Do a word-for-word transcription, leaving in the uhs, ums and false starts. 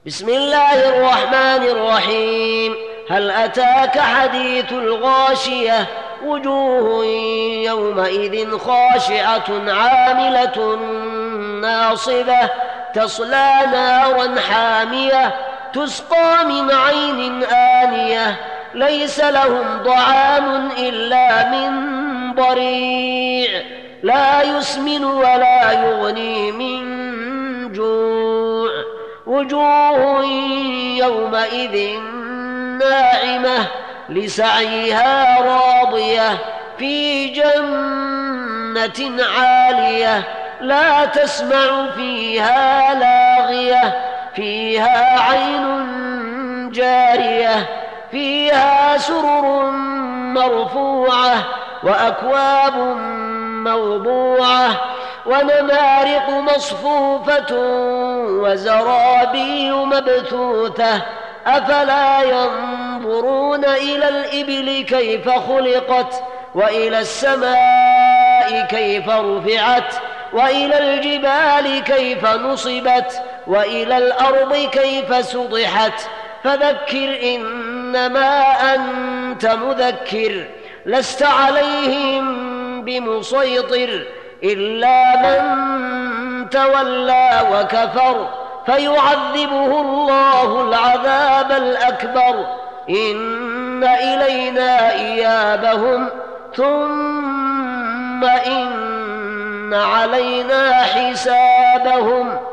بسم الله الرحمن الرحيم. هل أتاك حديث الغاشية؟ وجوه يومئذ خاشعة عاملة ناصبة تصلى نارا حامية تسقى من عين آنية ليس لهم طعام إلا من ضريع لا يسمن ولا يغني من جوع. وجوه يومئذ ناعمة لسعيها راضية في جنة عالية لا تسمع فيها لاغية فيها عين جارية فيها سرر مرفوعة وأكواب موضوعة ونمارق مصفوفة وزرابي مبثوثة أفلا ينظرون إلى الإبل كيف خلقت وإلى السماء كيف رفعت وإلى الجبال كيف نصبت وإلى الأرض كيف سطحت فذكر إنما أنت مذكر لست عليهم بمسيطر إلا من تولى وكفر فيعذبه الله العذاب الأكبر إن إلينا إيابهم ثم إن علينا حسابهم.